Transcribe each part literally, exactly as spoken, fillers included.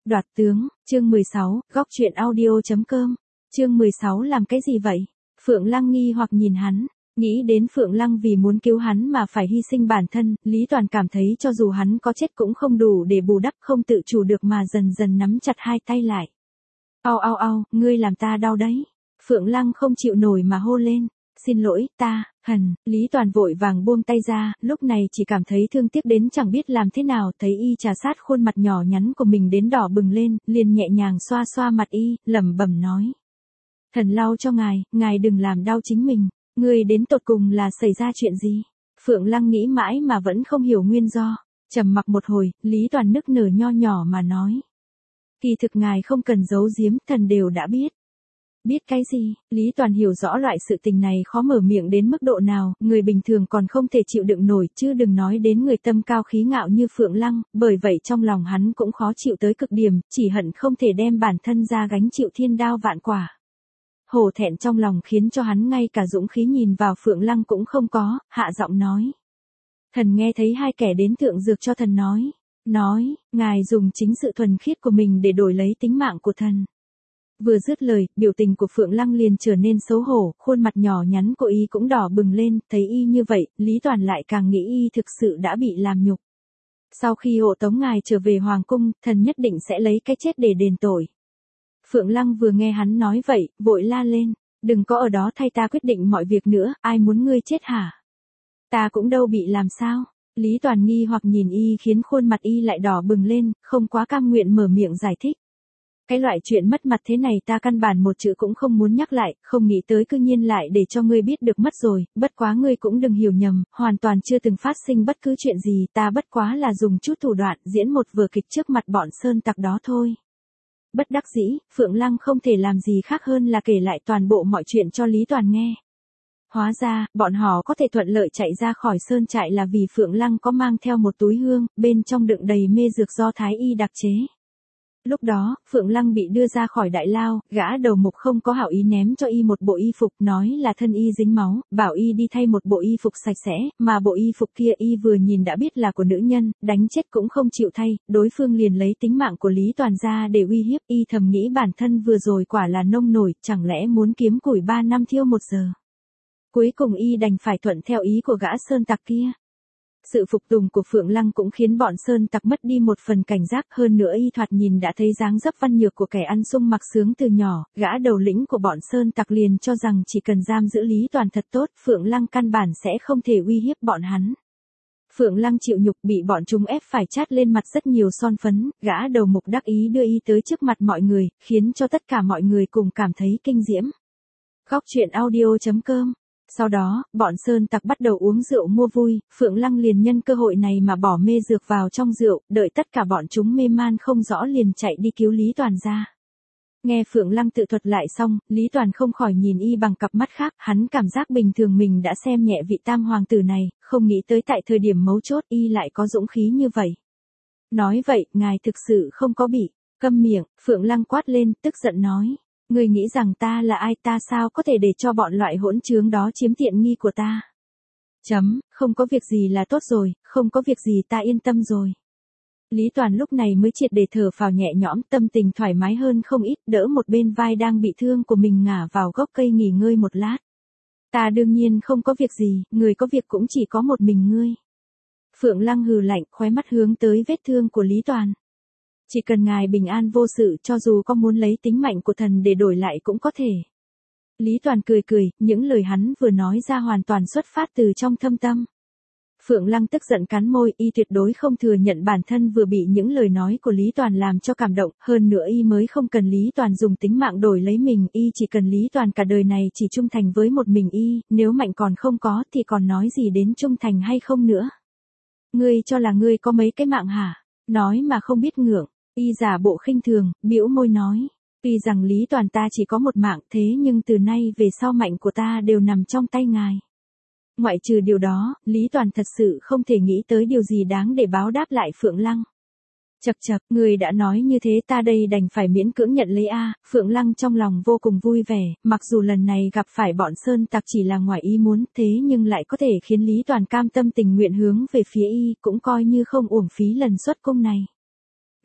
Đoạt tướng, chương mười sáu, góc truyện audio.com. Chương mười sáu làm cái gì vậy? Phượng Lăng nghi hoặc nhìn hắn, nghĩ đến Phượng Lăng vì muốn cứu hắn mà phải hy sinh bản thân, Lý Toàn cảm thấy cho dù hắn có chết cũng không đủ để bù đắp, không tự chủ được mà dần dần nắm chặt hai tay lại. Au au au, ngươi làm ta đau đấy. Phượng Lăng không chịu nổi mà hô lên. Xin lỗi, ta, hần, Lý Toàn vội vàng buông tay ra, lúc này chỉ cảm thấy thương tiếc đến chẳng biết làm thế nào, thấy y trà sát khuôn mặt nhỏ nhắn của mình đến đỏ bừng lên, liền nhẹ nhàng xoa xoa mặt y, lẩm bẩm nói. Thần lau cho ngài, ngài đừng làm đau chính mình, ngươi đến tột cùng là xảy ra chuyện gì? Phượng Lăng nghĩ mãi mà vẫn không hiểu nguyên do, trầm mặc một hồi, Lý Toàn nức nở nho nhỏ mà nói. Kỳ thực ngài không cần giấu giếm, thần đều đã biết. Biết cái gì? Lý Toàn hiểu rõ loại sự tình này khó mở miệng đến mức độ nào, người bình thường còn không thể chịu đựng nổi, chứ đừng nói đến người tâm cao khí ngạo như Phượng Lăng, bởi vậy trong lòng hắn cũng khó chịu tới cực điểm, chỉ hận không thể đem bản thân ra gánh chịu thiên đao vạn quả. Hổ thẹn trong lòng khiến cho hắn ngay cả dũng khí nhìn vào Phượng Lăng cũng không có, hạ giọng nói. Thần nghe thấy hai kẻ đến thượng dược cho thần nói, nói, ngài dùng chính sự thuần khiết của mình để đổi lấy tính mạng của thần. Vừa dứt lời, biểu tình của Phượng Lăng liền trở nên xấu hổ, khuôn mặt nhỏ nhắn của y cũng đỏ bừng lên, thấy y như vậy, Lý Toàn lại càng nghĩ y thực sự đã bị làm nhục. Sau khi hộ tống ngài trở về Hoàng Cung, thần nhất định sẽ lấy cái chết để đền tội. Phượng Lăng vừa nghe hắn nói vậy, vội la lên, đừng có ở đó thay ta quyết định mọi việc nữa, ai muốn ngươi chết hả? Ta cũng đâu bị làm sao? Lý Toàn nghi hoặc nhìn y khiến khuôn mặt y lại đỏ bừng lên, không quá cam nguyện mở miệng giải thích. Cái loại chuyện mất mặt thế này ta căn bản một chữ cũng không muốn nhắc lại, không nghĩ tới cư nhiên lại để cho ngươi biết được mất rồi, bất quá ngươi cũng đừng hiểu nhầm, hoàn toàn chưa từng phát sinh bất cứ chuyện gì, ta bất quá là dùng chút thủ đoạn diễn một vở kịch trước mặt bọn sơn tặc đó thôi. Bất đắc dĩ, Phượng Lăng không thể làm gì khác hơn là kể lại toàn bộ mọi chuyện cho Lý Toàn nghe. Hóa ra, bọn họ có thể thuận lợi chạy ra khỏi sơn trại là vì Phượng Lăng có mang theo một túi hương, bên trong đựng đầy mê dược do Thái Y đặc chế. Lúc đó, Phượng Lăng bị đưa ra khỏi đại lao, gã đầu mục không có hảo ý ném cho y một bộ y phục, nói là thân y dính máu, bảo y đi thay một bộ y phục sạch sẽ, mà bộ y phục kia y vừa nhìn đã biết là của nữ nhân, đánh chết cũng không chịu thay, đối phương liền lấy tính mạng của Lý Toàn ra để uy hiếp, y thầm nghĩ bản thân vừa rồi quả là nông nổi, chẳng lẽ muốn kiếm củi ba năm thiêu một giờ. Cuối cùng y đành phải thuận theo ý của gã sơn tặc kia. Sự phục tùng của Phượng Lăng cũng khiến bọn sơn tặc mất đi một phần cảnh giác, hơn nữa y thoạt nhìn đã thấy dáng dấp văn nhược của kẻ ăn sung mặc sướng từ nhỏ, gã đầu lĩnh của bọn sơn tặc liền cho rằng chỉ cần giam giữ Lý Toàn thật tốt, Phượng Lăng căn bản sẽ không thể uy hiếp bọn hắn. Phượng Lăng chịu nhục bị bọn chúng ép phải chát lên mặt rất nhiều son phấn, gã đầu mục đắc ý đưa y tới trước mặt mọi người, khiến cho tất cả mọi người cùng cảm thấy kinh diễm. Góc truyện audio.com. Sau đó, bọn sơn tặc bắt đầu uống rượu mua vui, Phượng Lăng liền nhân cơ hội này mà bỏ mê dược vào trong rượu, đợi tất cả bọn chúng mê man không rõ liền chạy đi cứu Lý Toàn ra. Nghe Phượng Lăng tự thuật lại xong, Lý Toàn không khỏi nhìn y bằng cặp mắt khác, hắn cảm giác bình thường mình đã xem nhẹ vị tam hoàng tử này, không nghĩ tới tại thời điểm mấu chốt y lại có dũng khí như vậy. Nói vậy, ngài thực sự không có bị, câm miệng, Phượng Lăng quát lên, tức giận nói. Ngươi nghĩ rằng ta là ai, ta sao có thể để cho bọn loại hỗn trướng đó chiếm tiện nghi của ta? Chấm, không có việc gì là tốt rồi, không có việc gì ta yên tâm rồi. Lý Toàn lúc này mới triệt để thở phào nhẹ nhõm, tâm tình thoải mái hơn không ít, đỡ một bên vai đang bị thương của mình ngả vào gốc cây nghỉ ngơi một lát. Ta đương nhiên không có việc gì, người có việc cũng chỉ có một mình ngươi. Phượng Lăng hừ lạnh, khóe mắt hướng tới vết thương của Lý Toàn. Chỉ cần ngài bình an vô sự, cho dù có muốn lấy tính mạnh của thần để đổi lại cũng có thể. Lý Toàn cười cười, những lời hắn vừa nói ra hoàn toàn xuất phát từ trong thâm tâm. Phượng Lăng tức giận cắn môi, y tuyệt đối không thừa nhận bản thân vừa bị những lời nói của Lý Toàn làm cho cảm động, hơn nữa y mới không cần Lý Toàn dùng tính mạng đổi lấy mình, y chỉ cần Lý Toàn cả đời này chỉ trung thành với một mình y, nếu mạnh còn không có thì còn nói gì đến trung thành hay không nữa. Ngươi cho là ngươi có mấy cái mạng hả? Nói mà không biết ngượng. Y giả bộ khinh thường, bĩu môi nói, tuy rằng Lý Toàn ta chỉ có một mạng thế nhưng từ nay về sau mạnh của ta đều nằm trong tay ngài. Ngoại trừ điều đó, Lý Toàn thật sự không thể nghĩ tới điều gì đáng để báo đáp lại Phượng Lăng. Chậc chậc, người đã nói như thế ta đây đành phải miễn cưỡng nhận lấy a. Phượng Lăng trong lòng vô cùng vui vẻ, mặc dù lần này gặp phải bọn sơn tặc chỉ là ngoài ý muốn, thế nhưng lại có thể khiến Lý Toàn cam tâm tình nguyện hướng về phía y, cũng coi như không uổng phí lần xuất cung này.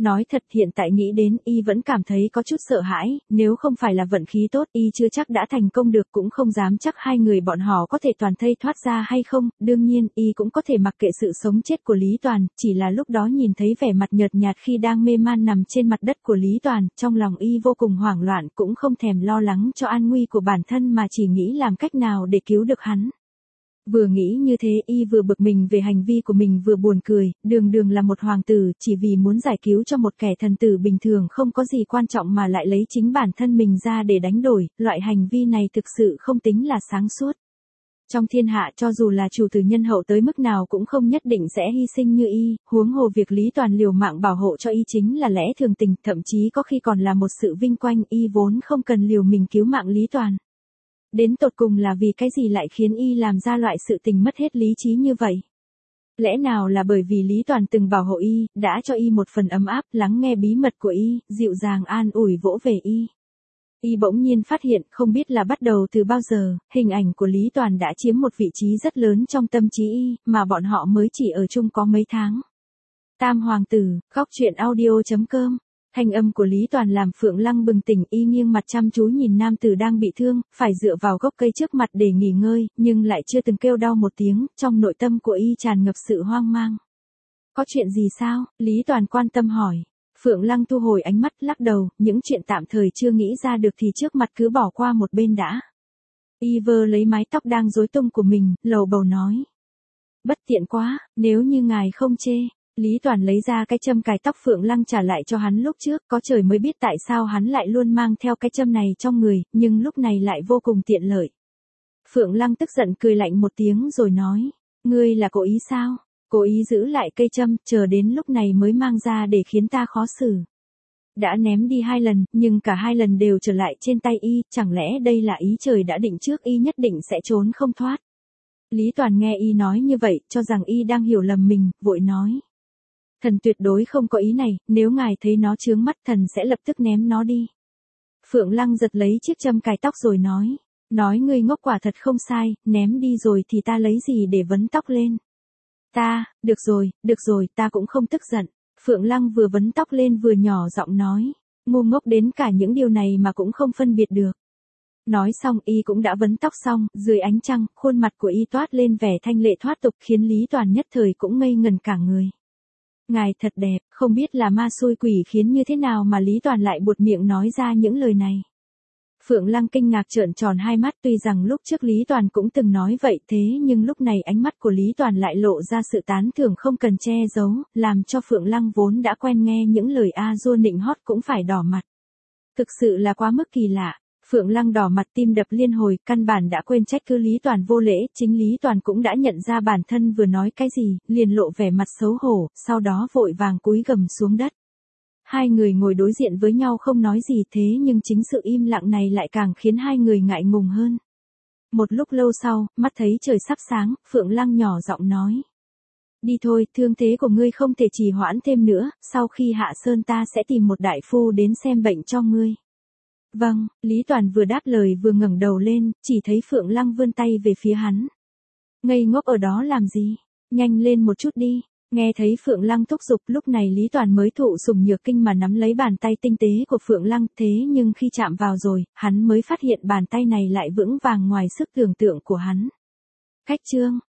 Nói thật hiện tại nghĩ đến y vẫn cảm thấy có chút sợ hãi, nếu không phải là vận khí tốt y chưa chắc đã thành công được, cũng không dám chắc hai người bọn họ có thể toàn thây thoát ra hay không, đương nhiên y cũng có thể mặc kệ sự sống chết của Lý Toàn, chỉ là lúc đó nhìn thấy vẻ mặt nhợt nhạt khi đang mê man nằm trên mặt đất của Lý Toàn, trong lòng y vô cùng hoảng loạn, cũng không thèm lo lắng cho an nguy của bản thân mà chỉ nghĩ làm cách nào để cứu được hắn. Vừa nghĩ như thế y vừa bực mình về hành vi của mình vừa buồn cười, đường đường là một hoàng tử, chỉ vì muốn giải cứu cho một kẻ thần tử bình thường không có gì quan trọng mà lại lấy chính bản thân mình ra để đánh đổi, loại hành vi này thực sự không tính là sáng suốt. Trong thiên hạ cho dù là chủ tử nhân hậu tới mức nào cũng không nhất định sẽ hy sinh như y, huống hồ việc Lý Toàn liều mạng bảo hộ cho y chính là lẽ thường tình, thậm chí có khi còn là một sự vinh quang, y vốn không cần liều mình cứu mạng Lý Toàn. Đến tột cùng là vì cái gì lại khiến y làm ra loại sự tình mất hết lý trí như vậy? Lẽ nào là bởi vì Lý Toàn từng bảo hộ y, đã cho y một phần ấm áp, lắng nghe bí mật của y, dịu dàng an ủi vỗ về y. Y bỗng nhiên phát hiện, không biết là bắt đầu từ bao giờ, hình ảnh của Lý Toàn đã chiếm một vị trí rất lớn trong tâm trí y, mà bọn họ mới chỉ ở chung có mấy tháng. Tam hoàng tử, góc truyện audio chấm com. Thanh âm của Lý Toàn làm Phượng Lăng bừng tỉnh, y nghiêng mặt chăm chú nhìn nam tử đang bị thương, phải dựa vào gốc cây trước mặt để nghỉ ngơi, nhưng lại chưa từng kêu đau một tiếng, trong nội tâm của y tràn ngập sự hoang mang. Có chuyện gì sao? Lý Toàn quan tâm hỏi. Phượng Lăng thu hồi ánh mắt, lắc đầu, những chuyện tạm thời chưa nghĩ ra được thì trước mặt cứ bỏ qua một bên đã. Y vơ lấy mái tóc đang rối tung của mình, lầu bầu nói. Bất tiện quá, nếu như ngài không chê. Lý Toàn lấy ra cái châm cài tóc Phượng Lăng trả lại cho hắn lúc trước, có trời mới biết tại sao hắn lại luôn mang theo cái châm này trong người, nhưng lúc này lại vô cùng tiện lợi. Phượng Lăng tức giận cười lạnh một tiếng rồi nói, ngươi là cố ý sao? Cố ý giữ lại cây châm, chờ đến lúc này mới mang ra để khiến ta khó xử. Đã ném đi hai lần, nhưng cả hai lần đều trở lại trên tay y, chẳng lẽ đây là ý trời đã định trước y nhất định sẽ trốn không thoát? Lý Toàn nghe y nói như vậy, cho rằng y đang hiểu lầm mình, vội nói. Thần tuyệt đối không có ý này, nếu ngài thấy nó chướng mắt thần sẽ lập tức ném nó đi. Phượng Lăng giật lấy chiếc châm cài tóc rồi nói, nói ngươi ngốc quả thật không sai, ném đi rồi thì ta lấy gì để vấn tóc lên. Ta, được rồi, được rồi, ta cũng không tức giận. Phượng Lăng vừa vấn tóc lên vừa nhỏ giọng nói, ngu ngốc đến cả những điều này mà cũng không phân biệt được. Nói xong y cũng đã vấn tóc xong, dưới ánh trăng, khuôn mặt của y toát lên vẻ thanh lệ thoát tục khiến Lý Toàn nhất thời cũng ngây ngần cả người. Ngài thật đẹp, không biết là ma xui quỷ khiến như thế nào mà Lý Toàn lại buột miệng nói ra những lời này. Phượng Lăng kinh ngạc trợn tròn hai mắt, tuy rằng lúc trước Lý Toàn cũng từng nói vậy thế nhưng lúc này ánh mắt của Lý Toàn lại lộ ra sự tán thưởng không cần che giấu, làm cho Phượng Lăng vốn đã quen nghe những lời a dua nịnh hót cũng phải đỏ mặt. Thực sự là quá mức kỳ lạ. Phượng Lăng đỏ mặt tim đập liên hồi, căn bản đã quên trách cứ Lý Toàn vô lễ, chính Lý Toàn cũng đã nhận ra bản thân vừa nói cái gì, liền lộ vẻ mặt xấu hổ, sau đó vội vàng cúi gầm xuống đất. Hai người ngồi đối diện với nhau không nói gì thế nhưng chính sự im lặng này lại càng khiến hai người ngại ngùng hơn. Một lúc lâu sau, mắt thấy trời sắp sáng, Phượng Lăng nhỏ giọng nói. Đi thôi, thương thế của ngươi không thể trì hoãn thêm nữa, sau khi hạ sơn ta sẽ tìm một đại phu đến xem bệnh cho ngươi. Vâng, Lý Toàn vừa đáp lời vừa ngẩng đầu lên, chỉ thấy Phượng Lăng vươn tay về phía hắn. Ngây ngốc ở đó làm gì? Nhanh lên một chút đi. Nghe thấy Phượng Lăng thúc giục, lúc này Lý Toàn mới thụ sủng nhược kinh mà nắm lấy bàn tay tinh tế của Phượng Lăng, thế nhưng khi chạm vào rồi, hắn mới phát hiện bàn tay này lại vững vàng ngoài sức tưởng tượng của hắn. Khách trương,